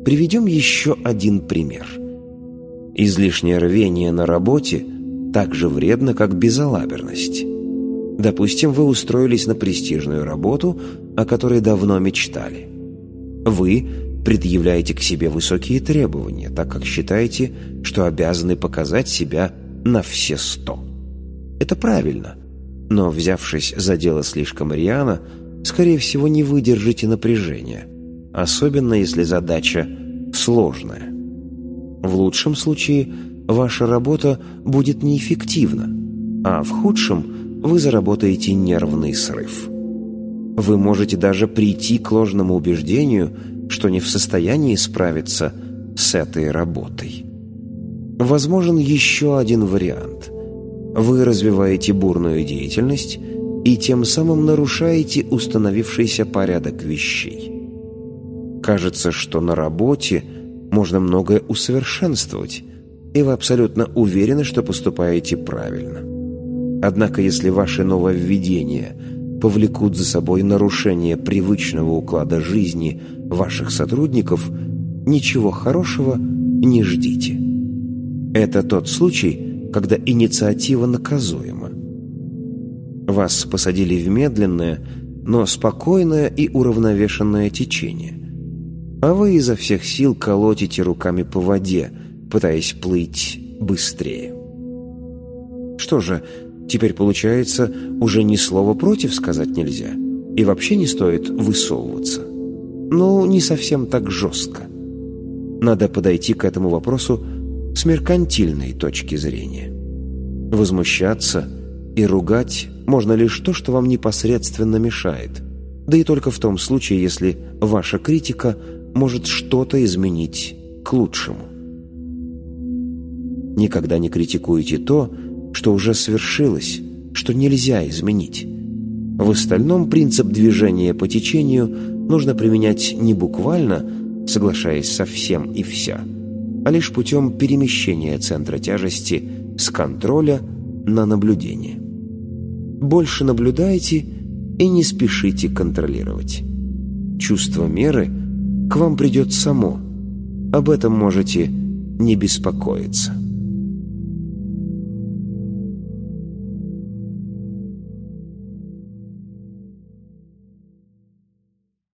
Приведем еще один пример. Излишнее рвение на работе так же вредно, как безалаберность. Допустим, вы устроились на престижную работу, о которой давно мечтали. Вы предъявляете к себе высокие требования, так как считаете, что обязаны показать себя на все 100. Это правильно, но, взявшись за дело слишком рьяно, скорее всего, не выдержите напряжения, особенно если задача сложная. В лучшем случае ваша работа будет неэффективна, а в худшем вы заработаете нервный срыв. Вы можете даже прийти к ложному убеждению, что не в состоянии справиться с этой работой. Возможен еще один вариант. Вы развиваете бурную деятельность и тем самым нарушаете установившийся порядок вещей. Кажется, что на работе можно многое усовершенствовать, и вы абсолютно уверены, что поступаете правильно. Однако, если ваши нововведения повлекут за собой нарушение привычного уклада жизни ваших сотрудников, ничего хорошего не ждите. Это тот случай, когда инициатива наказуема. Вас посадили в медленное, но спокойное и уравновешенное течение, а вы изо всех сил колотите руками по воде, пытаясь плыть быстрее. Что же, теперь, получается, уже ни слова против сказать нельзя, и вообще не стоит высовываться. Ну, не совсем так жестко. Надо подойти к этому вопросу с меркантильной точки зрения. Возмущаться и ругать можно лишь то, что вам непосредственно мешает, да и только в том случае, если ваша критика может что-то изменить к лучшему. Никогда не критикуйте то, что уже свершилось, что нельзя изменить. В остальном принцип движения по течению нужно применять не буквально, соглашаясь со всем и вся, а лишь путем перемещения центра тяжести с контроля на наблюдение. Больше наблюдайте и не спешите контролировать. Чувство меры к вам придет само. Об этом можете не беспокоиться.